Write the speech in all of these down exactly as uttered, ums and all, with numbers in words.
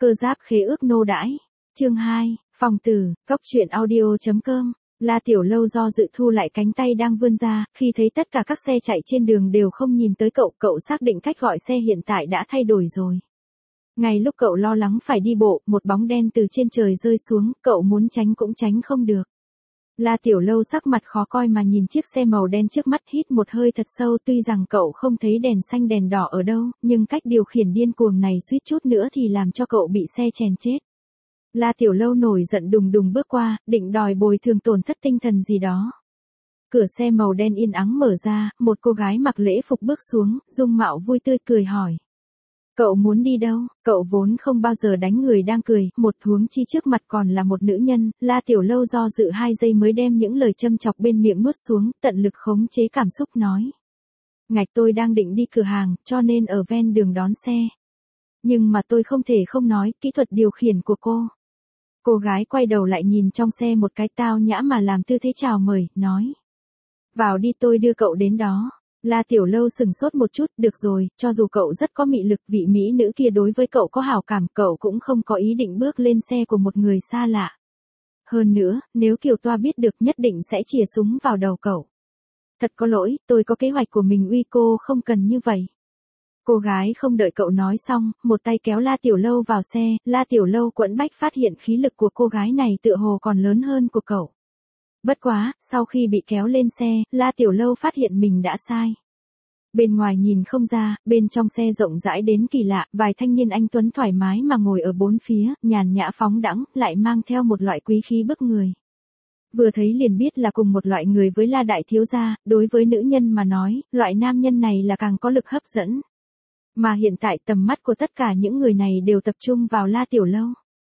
Cơ giáp khế ước nô đãi. Chương hai, phòng tử, cốc truyện audio.com. La Tiểu Lâu do dự thu lại cánh tay đang vươn ra, khi thấy tất cả các xe chạy trên đường đều không nhìn tới cậu, cậu xác định cách gọi xe hiện tại đã thay đổi rồi. Ngay lúc cậu lo lắng phải đi bộ, một bóng đen từ trên trời rơi xuống, cậu muốn tránh cũng tránh không được. La Tiểu Lâu sắc mặt khó coi mà nhìn chiếc xe màu đen trước mắt, hít một hơi thật sâu, tuy rằng cậu không thấy đèn xanh đèn đỏ ở đâu, nhưng cách điều khiển điên cuồng này suýt chút nữa thì làm cho cậu bị xe chèn chết. La Tiểu Lâu nổi giận đùng đùng bước qua, định đòi bồi thường tổn thất tinh thần gì đó. Cửa xe màu đen yên ắng mở ra, một cô gái mặc lễ phục bước xuống, dung mạo vui tươi cười hỏi. Cậu muốn đi đâu? Cậu vốn không bao giờ đánh người đang cười, một huống chi trước mặt còn là một nữ nhân. La Tiểu Lâu do dự hai giây mới đem những lời châm chọc bên miệng nuốt xuống, tận lực khống chế cảm xúc nói. Ngạch, tôi đang định đi cửa hàng, cho nên ở ven đường đón xe. Nhưng mà tôi không thể không nói, kỹ thuật điều khiển của cô. Cô gái quay đầu lại nhìn trong xe một cái, tao nhã mà làm tư thế chào mời, nói. Vào đi, tôi đưa cậu đến đó. La Tiểu Lâu sừng sốt một chút, được rồi, cho dù cậu rất có mị lực, vị mỹ nữ kia đối với cậu có hảo cảm, cậu cũng không có ý định bước lên xe của một người xa lạ. Hơn nữa, nếu Kiều Toa biết được nhất định sẽ chìa súng vào đầu cậu. Thật có lỗi, tôi có kế hoạch của mình, uy cô không cần như vậy. Cô gái không đợi cậu nói xong, một tay kéo La Tiểu Lâu vào xe, La Tiểu Lâu quẫn bách phát hiện khí lực của cô gái này tựa hồ còn lớn hơn của cậu. Bất quá, sau khi bị kéo lên xe, La Tiểu Lâu phát hiện mình đã sai. Bên ngoài nhìn không ra, bên trong xe rộng rãi đến kỳ lạ, vài thanh niên anh tuấn thoải mái mà ngồi ở bốn phía, nhàn nhã phóng đãng, lại mang theo một loại quý khí bức người. Vừa thấy liền biết là cùng một loại người với La Đại Thiếu Gia, đối với nữ nhân mà nói, loại nam nhân này là càng có lực hấp dẫn. Mà hiện tại tầm mắt của tất cả những người này đều tập trung vào La Tiểu Lâu.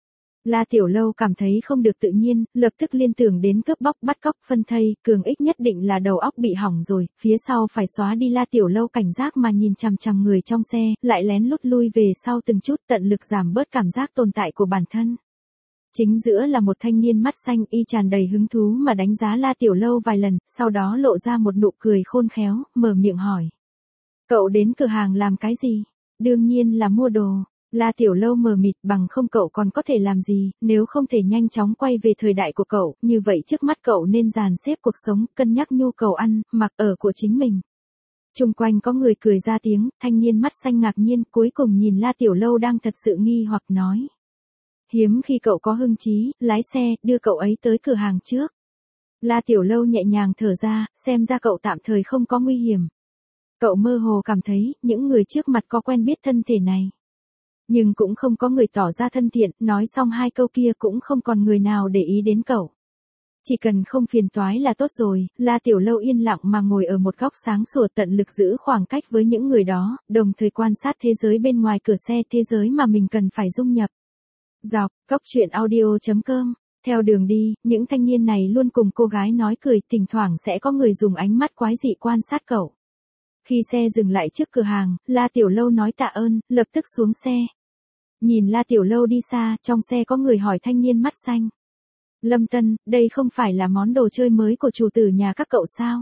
La Tiểu Lâu cảm thấy không được tự nhiên, lập tức liên tưởng đến cướp bóc bắt cóc phân thây, cường ích nhất định là đầu óc bị hỏng rồi, phía sau phải xóa đi. La Tiểu Lâu cảnh giác mà nhìn chằm chằm người trong xe, lại lén lút lui về sau từng chút, tận lực giảm bớt cảm giác tồn tại của bản thân. Chính giữa là một thanh niên mắt xanh, y tràn đầy hứng thú mà đánh giá La Tiểu Lâu vài lần, sau đó lộ ra một nụ cười khôn khéo, mở miệng hỏi. Cậu đến cửa hàng làm cái gì? Đương nhiên là mua đồ. La Tiểu Lâu mờ mịt, bằng không cậu còn có thể làm gì, nếu không thể nhanh chóng quay về thời đại của cậu, như vậy trước mắt cậu nên dàn xếp cuộc sống, cân nhắc nhu cầu ăn, mặc ở của chính mình. Chung quanh có người cười ra tiếng, thanh niên mắt xanh ngạc nhiên, cuối cùng nhìn La Tiểu Lâu đang thật sự nghi hoặc nói. Hiếm khi cậu có hưng trí, lái xe, đưa cậu ấy tới cửa hàng trước. La Tiểu Lâu nhẹ nhàng thở ra, xem ra cậu tạm thời không có nguy hiểm. Cậu mơ hồ cảm thấy, những người trước mặt có quen biết thân thể này. Nhưng cũng không có người tỏ ra thân thiện, nói xong hai câu kia cũng không còn người nào để ý đến cậu. Chỉ cần không phiền toái là tốt rồi. La Tiểu Lâu yên lặng mà ngồi ở một góc sáng sủa, tận lực giữ khoảng cách với những người đó, đồng thời quan sát thế giới bên ngoài cửa xe, thế giới mà mình cần phải dung nhập. Dọc, cốc truyện audio.com. Theo đường đi, những thanh niên này luôn cùng cô gái nói cười, thỉnh thoảng sẽ có người dùng ánh mắt quái dị quan sát cậu. Khi xe dừng lại trước cửa hàng, La Tiểu Lâu nói tạ ơn, lập tức xuống xe. Nhìn La Tiểu Lâu đi xa, trong xe có người hỏi thanh niên mắt xanh. Lâm Tân, đây không phải là món đồ chơi mới của chủ tử nhà các cậu sao?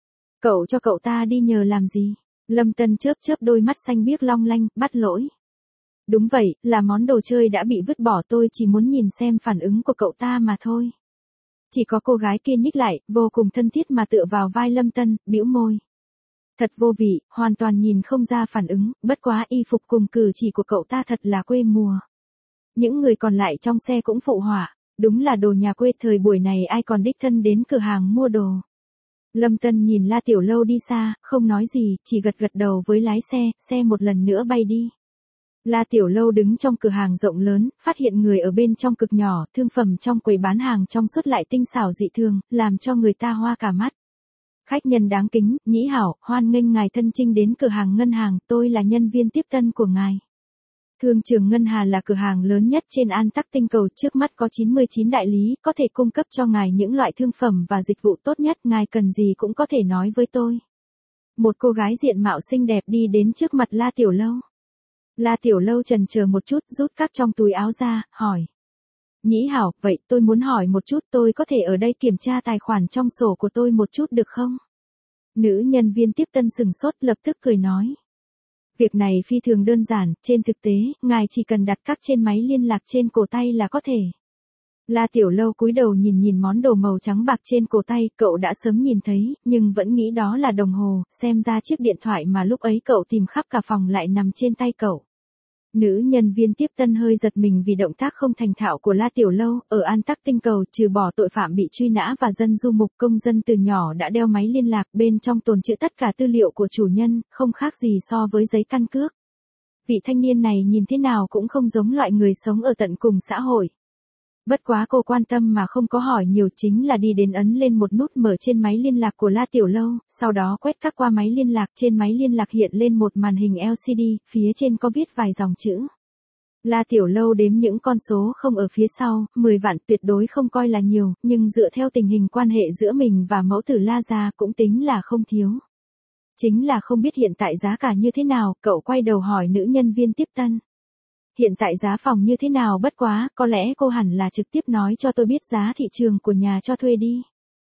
Cậu cho cậu ta đi nhờ làm gì? Lâm Tân chớp chớp đôi mắt xanh biếc long lanh, bắt lỗi. Đúng vậy, là món đồ chơi đã bị vứt bỏ, tôi chỉ muốn nhìn xem phản ứng của cậu ta mà thôi. Chỉ có cô gái kia nhích lại, vô cùng thân thiết mà tựa vào vai Lâm Tân, bĩu môi. Thật vô vị, hoàn toàn nhìn không ra phản ứng, bất quá y phục cùng cử chỉ của cậu ta thật là quê mùa. Những người còn lại trong xe cũng phụ họa, đúng là đồ nhà quê, thời buổi này ai còn đích thân đến cửa hàng mua đồ. Lâm Tân nhìn La Tiểu Lâu đi xa, không nói gì, chỉ gật gật đầu với lái xe, xe một lần nữa bay đi. La Tiểu Lâu đứng trong cửa hàng rộng lớn, phát hiện người ở bên trong cực nhỏ, thương phẩm trong quầy bán hàng trong suốt lại tinh xảo dị thường, làm cho người ta hoa cả mắt. Khách nhân đáng kính, Nhĩ Hảo, hoan nghênh ngài thân chinh đến cửa hàng ngân hàng, tôi là nhân viên tiếp tân của ngài. Thương trường Ngân Hà là cửa hàng lớn nhất trên An Tắc tinh cầu, trước mắt có chín mươi chín đại lý, có thể cung cấp cho ngài những loại thương phẩm và dịch vụ tốt nhất, ngài cần gì cũng có thể nói với tôi. Một cô gái diện mạo xinh đẹp đi đến trước mặt La Tiểu Lâu. La Tiểu Lâu chần chờ một chút, rút các trong túi áo ra, hỏi. Nhĩ Hảo, vậy tôi muốn hỏi một chút, tôi có thể ở đây kiểm tra tài khoản trong sổ của tôi một chút được không? Nữ nhân viên tiếp tân sừng sốt, lập tức cười nói. Việc này phi thường đơn giản, trên thực tế, ngài chỉ cần đặt cắp trên máy liên lạc trên cổ tay là có thể. La Tiểu Lâu cúi đầu nhìn nhìn món đồ màu trắng bạc trên cổ tay, cậu đã sớm nhìn thấy, nhưng vẫn nghĩ đó là đồng hồ, xem ra chiếc điện thoại mà lúc ấy cậu tìm khắp cả phòng lại nằm trên tay cậu. Nữ nhân viên tiếp tân hơi giật mình vì động tác không thành thạo của La Tiểu Lâu, ở An Tắc Tinh Cầu trừ bỏ tội phạm bị truy nã và dân du mục, công dân từ nhỏ đã đeo máy liên lạc, bên trong tồn trữ tất cả tư liệu của chủ nhân, không khác gì so với giấy căn cước. Vị thanh niên này nhìn thế nào cũng không giống loại người sống ở tận cùng xã hội. Bất quá cô quan tâm mà không có hỏi nhiều, chính là đi đến ấn lên một nút mở trên máy liên lạc của La Tiểu Lâu, sau đó quét các qua máy liên lạc, trên máy liên lạc hiện lên một màn hình lờ xê đê, phía trên có viết vài dòng chữ. La Tiểu Lâu đếm những con số không ở phía sau, mười vạn tuyệt đối không coi là nhiều, nhưng dựa theo tình hình quan hệ giữa mình và mẫu tử La gia cũng tính là không thiếu. Chính là không biết hiện tại giá cả như thế nào, cậu quay đầu hỏi nữ nhân viên tiếp tân. Hiện tại giá phòng như thế nào, bất quá, có lẽ cô hẳn là trực tiếp nói cho tôi biết giá thị trường của nhà cho thuê đi.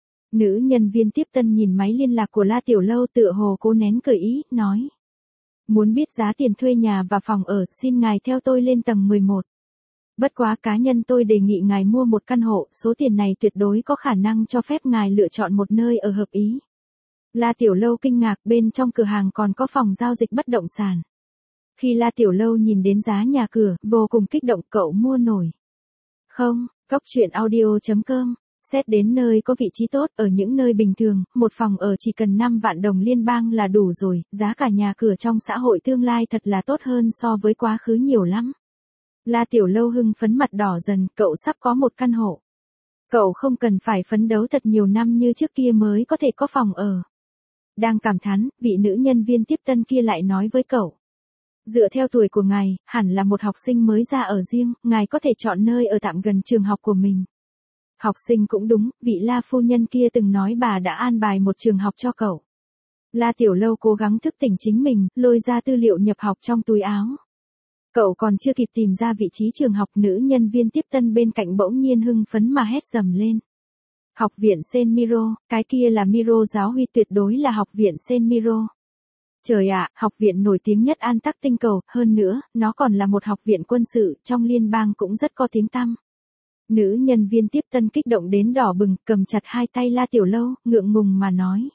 Nữ nhân viên tiếp tân nhìn máy liên lạc của La Tiểu Lâu tựa hồ cố nén cười ý, nói. Muốn biết giá tiền thuê nhà và phòng ở, xin ngài theo tôi lên tầng mười một. Bất quá cá nhân tôi đề nghị ngài mua một căn hộ, số tiền này tuyệt đối có khả năng cho phép ngài lựa chọn một nơi ở hợp ý. La Tiểu Lâu kinh ngạc, bên trong cửa hàng còn có phòng giao dịch bất động sản. Khi La Tiểu Lâu nhìn đến giá nhà cửa, vô cùng kích động, cậu mua nổi. Không, Cóc Truyện Audio chấm com, xét đến nơi có vị trí tốt, ở những nơi bình thường, một phòng ở chỉ cần năm vạn đồng liên bang là đủ rồi, giá cả nhà cửa trong xã hội tương lai thật là tốt hơn so với quá khứ nhiều lắm. La Tiểu Lâu hưng phấn mặt đỏ dần, cậu sắp có một căn hộ. Cậu không cần phải phấn đấu thật nhiều năm như trước kia mới có thể có phòng ở. Đang cảm thán, vị nữ nhân viên tiếp tân kia lại nói với cậu. Dựa theo tuổi của ngài, hẳn là một học sinh mới ra ở riêng, ngài có thể chọn nơi ở tạm gần trường học của mình. Học sinh cũng đúng, vị La phu nhân kia từng nói bà đã an bài một trường học cho cậu. La Tiểu Lâu cố gắng thức tỉnh chính mình, lôi ra tư liệu nhập học trong túi áo. Cậu còn chưa kịp tìm ra vị trí trường học, nữ nhân viên tiếp tân bên cạnh bỗng nhiên hưng phấn mà hét dầm lên. Học viện Saint Miro, cái kia là Miro giáo huy, tuyệt đối là học viện Saint Miro. Trời ạ, học viện nổi tiếng nhất An Tắc Tinh Cầu, hơn nữa, nó còn là một học viện quân sự, trong liên bang cũng rất có tiếng tăm. Nữ nhân viên tiếp tân kích động đến đỏ bừng, cầm chặt hai tay La Tiểu Lâu, ngượng ngùng mà nói.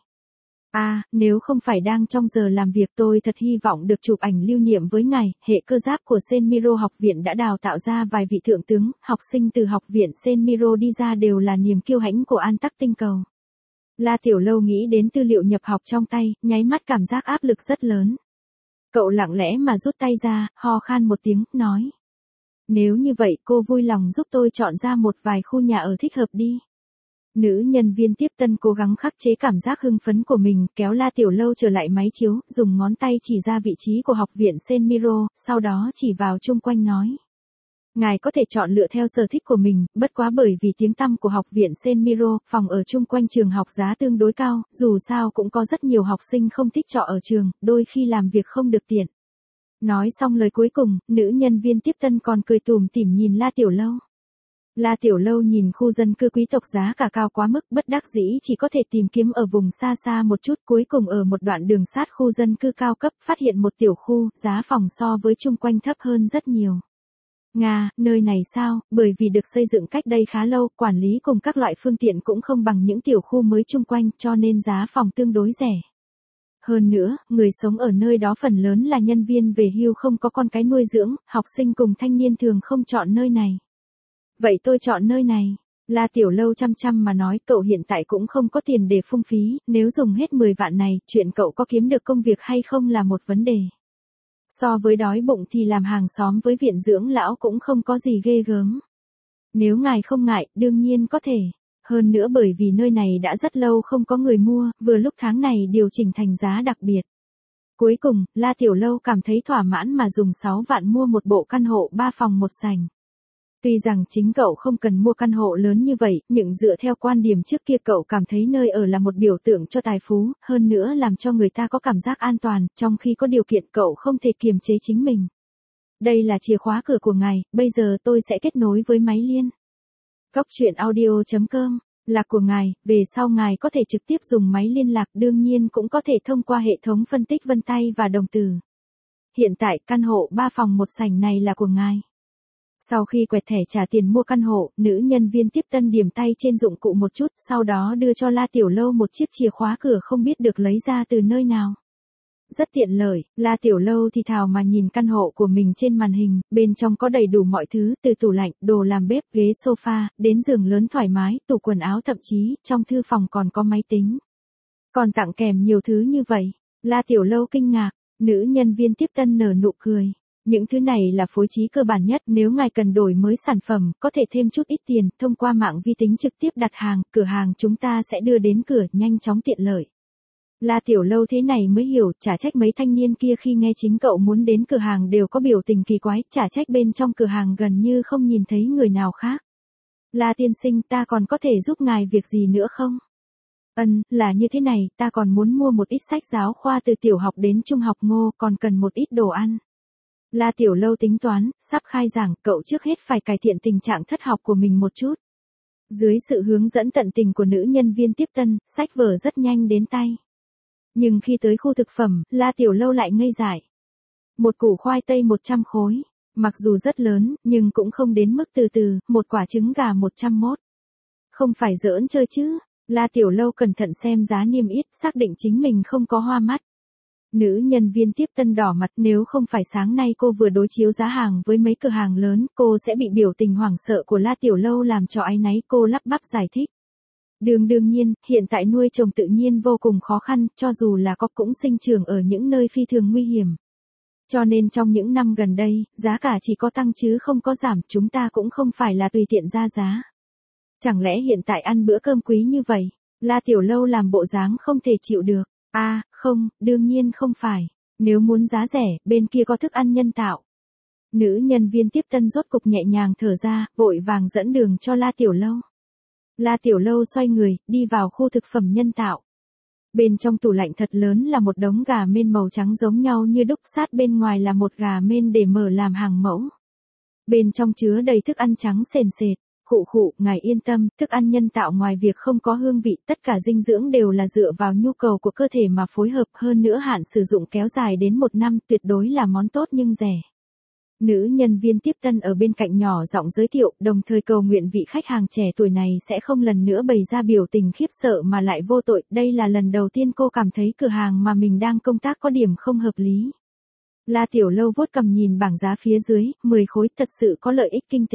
À, nếu không phải đang trong giờ làm việc tôi thật hy vọng được chụp ảnh lưu niệm với ngài, hệ cơ giáp của Saint Miro học viện đã đào tạo ra vài vị thượng tướng, học sinh từ học viện Saint Miro đi ra đều là niềm kiêu hãnh của An Tắc Tinh Cầu. La Tiểu Lâu nghĩ đến tư liệu nhập học trong tay, nháy mắt cảm giác áp lực rất lớn. Cậu lặng lẽ mà rút tay ra, ho khan một tiếng, nói. Nếu như vậy cô vui lòng giúp tôi chọn ra một vài khu nhà ở thích hợp đi. Nữ nhân viên tiếp tân cố gắng khắc chế cảm giác hưng phấn của mình, kéo La Tiểu Lâu trở lại máy chiếu, dùng ngón tay chỉ ra vị trí của học viện Saint Miro, sau đó chỉ vào chung quanh nói. Ngài có thể chọn lựa theo sở thích của mình, bất quá bởi vì tiếng tăm của học viện Saint Miro, phòng ở chung quanh trường học giá tương đối cao, dù sao cũng có rất nhiều học sinh không thích trọ ở trường, đôi khi làm việc không được tiện. Nói xong lời cuối cùng, nữ nhân viên tiếp tân còn cười tủm tỉm nhìn La Tiểu Lâu. La Tiểu Lâu nhìn khu dân cư quý tộc giá cả cao quá mức, bất đắc dĩ chỉ có thể tìm kiếm ở vùng xa xa một chút, cuối cùng ở một đoạn đường sát khu dân cư cao cấp, phát hiện một tiểu khu, giá phòng so với chung quanh thấp hơn rất nhiều. Nga, nơi này sao, bởi vì được xây dựng cách đây khá lâu, quản lý cùng các loại phương tiện cũng không bằng những tiểu khu mới chung quanh, cho nên giá phòng tương đối rẻ. Hơn nữa, người sống ở nơi đó phần lớn là nhân viên về hưu không có con cái nuôi dưỡng, học sinh cùng thanh niên thường không chọn nơi này. Vậy tôi chọn nơi này. La Tiểu Lâu chăm chăm mà nói, cậu hiện tại cũng không có tiền để phung phí, nếu dùng hết mười vạn này, chuyện cậu có kiếm được công việc hay không là một vấn đề. So với đói bụng thì làm hàng xóm với viện dưỡng lão cũng không có gì ghê gớm. Nếu ngài không ngại, đương nhiên có thể. Hơn nữa bởi vì nơi này đã rất lâu không có người mua, vừa lúc tháng này điều chỉnh thành giá đặc biệt. Cuối cùng, La Tiểu Lâu cảm thấy thỏa mãn mà dùng sáu vạn mua một bộ căn hộ ba phòng một sảnh. Tuy rằng chính cậu không cần mua căn hộ lớn như vậy, nhưng dựa theo quan điểm trước kia cậu cảm thấy nơi ở là một biểu tượng cho tài phú, hơn nữa làm cho người ta có cảm giác an toàn, trong khi có điều kiện cậu không thể kiềm chế chính mình. Đây là chìa khóa cửa của ngài, bây giờ tôi sẽ kết nối với máy liên. Cóc Truyện Audio chấm com, là của ngài, về sau ngài có thể trực tiếp dùng máy liên lạc, đương nhiên cũng có thể thông qua hệ thống phân tích vân tay và đồng từ. hiện tại căn hộ ba phòng một sảnh này là của ngài. Sau khi quẹt thẻ trả tiền mua căn hộ, nữ nhân viên tiếp tân điểm tay trên dụng cụ một chút, sau đó đưa cho La Tiểu Lâu một chiếc chìa khóa cửa không biết được lấy ra từ nơi nào. Rất tiện lợi, La Tiểu Lâu thì thào mà nhìn căn hộ của mình trên màn hình, bên trong có đầy đủ mọi thứ, từ tủ lạnh, đồ làm bếp, ghế sofa, đến giường lớn thoải mái, tủ quần áo, thậm chí, trong thư phòng còn có máy tính. Còn tặng kèm nhiều thứ như vậy. La Tiểu Lâu kinh ngạc, nữ nhân viên tiếp tân nở nụ cười. Những thứ này là phối trí cơ bản nhất, nếu ngài cần đổi mới sản phẩm, có thể thêm chút ít tiền, thông qua mạng vi tính trực tiếp đặt hàng, cửa hàng chúng ta sẽ đưa đến cửa, nhanh chóng tiện lợi. La Tiểu Lâu thế này mới hiểu, chả trách mấy thanh niên kia khi nghe chính cậu muốn đến cửa hàng đều có biểu tình kỳ quái, chả trách bên trong cửa hàng gần như không nhìn thấy người nào khác. La tiên sinh, ta còn có thể giúp ngài việc gì nữa không? Ừm, là như thế này, ta còn muốn mua một ít sách giáo khoa từ tiểu học đến trung học Ngô, còn cần một ít đồ ăn. La Tiểu Lâu tính toán, sắp khai giảng, cậu trước hết phải cải thiện tình trạng thất học của mình một chút. Dưới sự hướng dẫn tận tình của nữ nhân viên tiếp tân, sách vở rất nhanh đến tay. Nhưng khi tới khu thực phẩm, La Tiểu Lâu lại ngây dại. Một củ khoai tây một trăm khối, mặc dù rất lớn, nhưng cũng không đến mức từ từ, một quả trứng gà một trăm mốt. Không phải giỡn chơi chứ, La Tiểu Lâu cẩn thận xem giá niêm yết, xác định chính mình không có hoa mắt. Nữ nhân viên tiếp tân đỏ mặt, nếu không phải sáng nay cô vừa đối chiếu giá hàng với mấy cửa hàng lớn, cô sẽ bị biểu tình hoảng sợ của La Tiểu Lâu làm cho áy náy, cô lắp bắp giải thích. Đương đương nhiên, hiện tại nuôi trồng tự nhiên vô cùng khó khăn, cho dù là có cũng sinh trưởng ở những nơi phi thường nguy hiểm. Cho nên trong những năm gần đây, giá cả chỉ có tăng chứ không có giảm, chúng ta cũng không phải là tùy tiện ra giá. Chẳng lẽ hiện tại ăn bữa cơm quý như vậy? La Tiểu Lâu làm bộ dáng không thể chịu được. À, không, đương nhiên không phải. Nếu muốn giá rẻ, bên kia có thức ăn nhân tạo. Nữ nhân viên tiếp tân rốt cục nhẹ nhàng thở ra, vội vàng dẫn đường cho La Tiểu Lâu. La Tiểu Lâu xoay người, đi vào khu thực phẩm nhân tạo. Bên trong tủ lạnh thật lớn là một đống gà mên màu trắng giống nhau như đúc, sát bên ngoài là một gà mên để mở làm hàng mẫu. Bên trong chứa đầy thức ăn trắng sền sệt. Khụ khụ, ngài yên tâm, thức ăn nhân tạo ngoài việc không có hương vị, tất cả dinh dưỡng đều là dựa vào nhu cầu của cơ thể mà phối hợp, hơn nữa hạn sử dụng kéo dài đến một năm, tuyệt đối là món tốt nhưng rẻ. Nữ nhân viên tiếp tân ở bên cạnh nhỏ giọng giới thiệu, đồng thời cầu nguyện vị khách hàng trẻ tuổi này sẽ không lần nữa bày ra biểu tình khiếp sợ mà lại vô tội, đây là lần đầu tiên cô cảm thấy cửa hàng mà mình đang công tác có điểm không hợp lý. La Tiểu Lâu vuốt cầm nhìn bảng giá phía dưới, mười khối, thật sự có lợi ích kinh tế.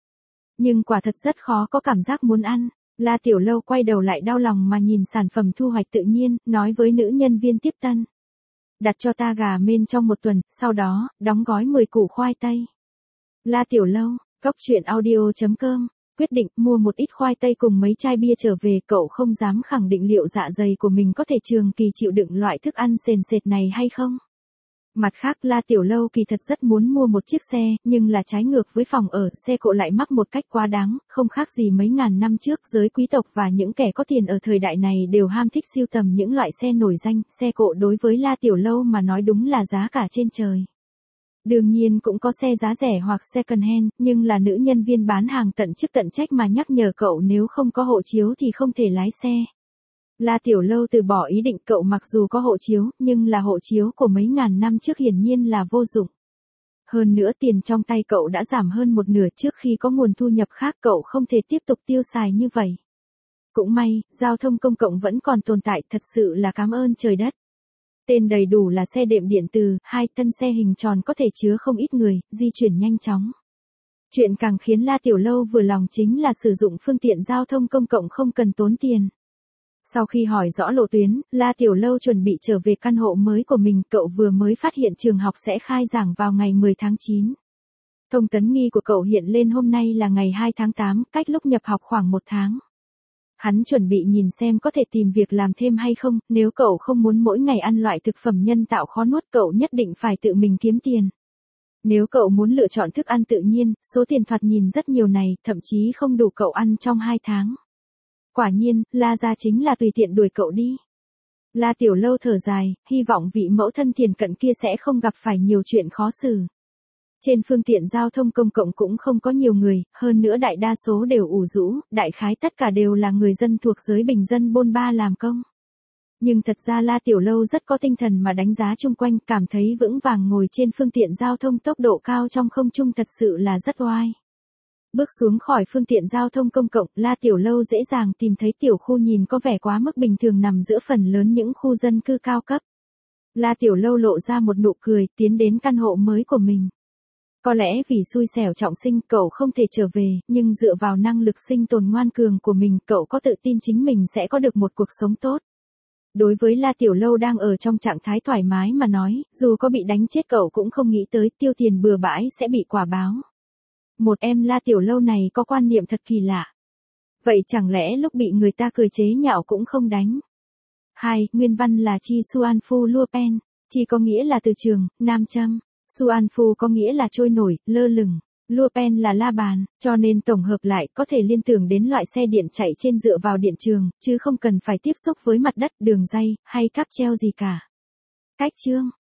Nhưng quả thật rất khó có cảm giác muốn ăn. La Tiểu Lâu quay đầu lại đau lòng mà nhìn sản phẩm thu hoạch tự nhiên, nói với nữ nhân viên tiếp tân. Đặt cho ta gà mên trong một tuần, sau đó, đóng gói mười củ khoai tây. La Tiểu Lâu, cốc truyện audio chấm com, quyết định mua một ít khoai tây cùng mấy chai bia trở về, cậu không dám khẳng định liệu dạ dày của mình có thể trường kỳ chịu đựng loại thức ăn sền sệt này hay không. Mặt khác, La Tiểu Lâu kỳ thật rất muốn mua một chiếc xe, nhưng là trái ngược với phòng ở, xe cộ lại mắc một cách quá đáng, không khác gì mấy ngàn năm trước, giới quý tộc và những kẻ có tiền ở thời đại này đều ham thích sưu tầm những loại xe nổi danh, xe cộ đối với La Tiểu Lâu mà nói đúng là giá cả trên trời. Đương nhiên cũng có xe giá rẻ hoặc second hand, nhưng là nữ nhân viên bán hàng tận chức tận trách mà nhắc nhở cậu nếu không có hộ chiếu thì không thể lái xe. La Tiểu Lâu từ bỏ ý định, cậu mặc dù có hộ chiếu, nhưng là hộ chiếu của mấy ngàn năm trước hiển nhiên là vô dụng. Hơn nữa tiền trong tay cậu đã giảm hơn một nửa, trước khi có nguồn thu nhập khác cậu không thể tiếp tục tiêu xài như vậy. Cũng may, giao thông công cộng vẫn còn tồn tại, thật sự là cảm ơn trời đất. Tên đầy đủ là xe đệm điện từ, hai thân xe hình tròn có thể chứa không ít người, di chuyển nhanh chóng. Chuyện càng khiến La Tiểu Lâu vừa lòng chính là sử dụng phương tiện giao thông công cộng không cần tốn tiền. Sau khi hỏi rõ lộ tuyến, La Tiểu Lâu chuẩn bị trở về căn hộ mới của mình, cậu vừa mới phát hiện trường học sẽ khai giảng vào ngày mười tháng chín. Thông tấn nghi của cậu hiện lên hôm nay là ngày hai tháng tám, cách lúc nhập học khoảng một tháng. Hắn chuẩn bị nhìn xem có thể tìm việc làm thêm hay không, nếu cậu không muốn mỗi ngày ăn loại thực phẩm nhân tạo khó nuốt, cậu nhất định phải tự mình kiếm tiền. Nếu cậu muốn lựa chọn thức ăn tự nhiên, số tiền thoạt nhìn rất nhiều này, thậm chí không đủ cậu ăn trong hai tháng. Quả nhiên, La gia chính là tùy tiện đuổi cậu đi. La Tiểu Lâu thở dài, hy vọng vị mẫu thân thiền cận kia sẽ không gặp phải nhiều chuyện khó xử. Trên phương tiện giao thông công cộng cũng không có nhiều người, hơn nữa đại đa số đều ủ rũ, đại khái tất cả đều là người dân thuộc giới bình dân bôn ba làm công. Nhưng thật ra La Tiểu Lâu rất có tinh thần mà đánh giá chung quanh, cảm thấy vững vàng ngồi trên phương tiện giao thông tốc độ cao trong không trung thật sự là rất oai. Bước xuống khỏi phương tiện giao thông công cộng, La Tiểu Lâu dễ dàng tìm thấy tiểu khu nhìn có vẻ quá mức bình thường nằm giữa phần lớn những khu dân cư cao cấp. La Tiểu Lâu lộ ra một nụ cười, tiến đến căn hộ mới của mình. Có lẽ vì xui xẻo trọng sinh, cậu không thể trở về, nhưng dựa vào năng lực sinh tồn ngoan cường của mình, cậu có tự tin chính mình sẽ có được một cuộc sống tốt. Đối với La Tiểu Lâu đang ở trong trạng thái thoải mái mà nói, dù có bị đánh chết cậu cũng không nghĩ tới tiêu tiền bừa bãi sẽ bị quả báo. Một em La Tiểu Lâu này có quan niệm thật kỳ lạ. Vậy chẳng lẽ lúc bị người ta cười chế nhạo cũng không đánh? hai. Nguyên văn là Chi Xuan Phu Lua Pen. Chi có nghĩa là từ trường, nam châm. Xuan Phu có nghĩa là trôi nổi, lơ lửng. Lua Pen là la bàn, cho nên tổng hợp lại có thể liên tưởng đến loại xe điện chạy trên dựa vào điện trường, chứ không cần phải tiếp xúc với mặt đất, đường ray, hay cáp treo gì cả. Cách chương